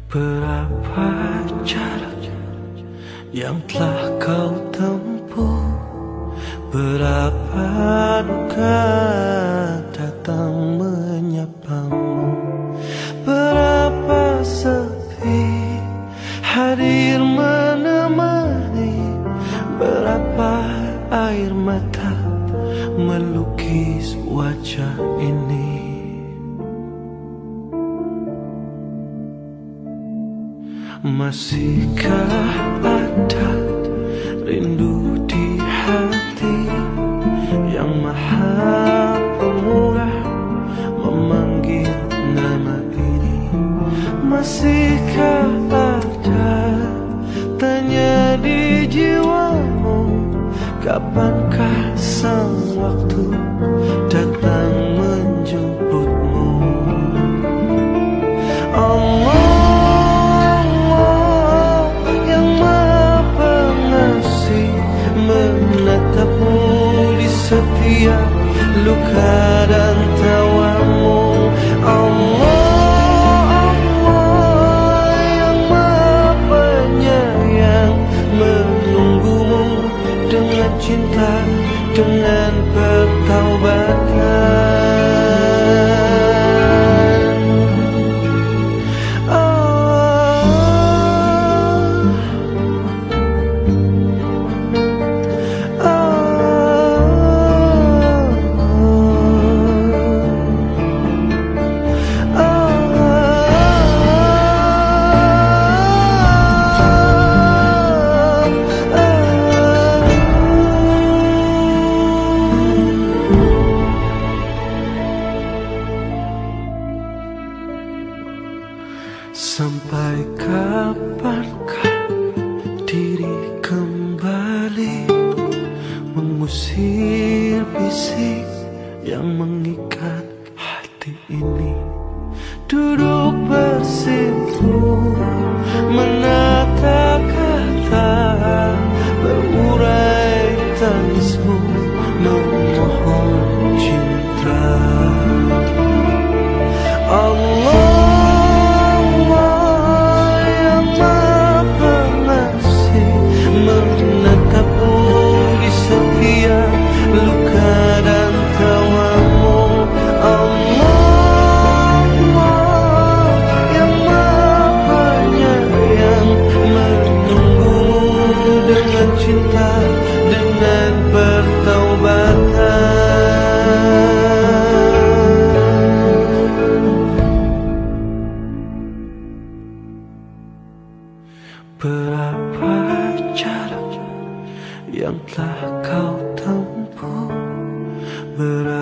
Berapa jarak yang telah kau tempuh, berapa duka datang menyapamu, berapa sepi hadir menemani, berapa air mata melukis wajah ini. Masihkah ada rindu di hati yang maha pemurah memanggil nama ini? Masihkah ada tanya di jiwamu, kapankah sang waktu datang menjemputmu? Allah menatapmu di setiap luka dan tawamu. Allah, Allah yang Maha Penyayang menunggumu dengan cinta, dengan pertaubatan. Sampai kapankah diri kembali mengusir bisik yang mengikat hati ini? Duduk bersimpuh menata kata, berurai tangismu memohon cinta. Allah cinta dengan pertaubatan. Berapa jarak yang telah kau tempuh,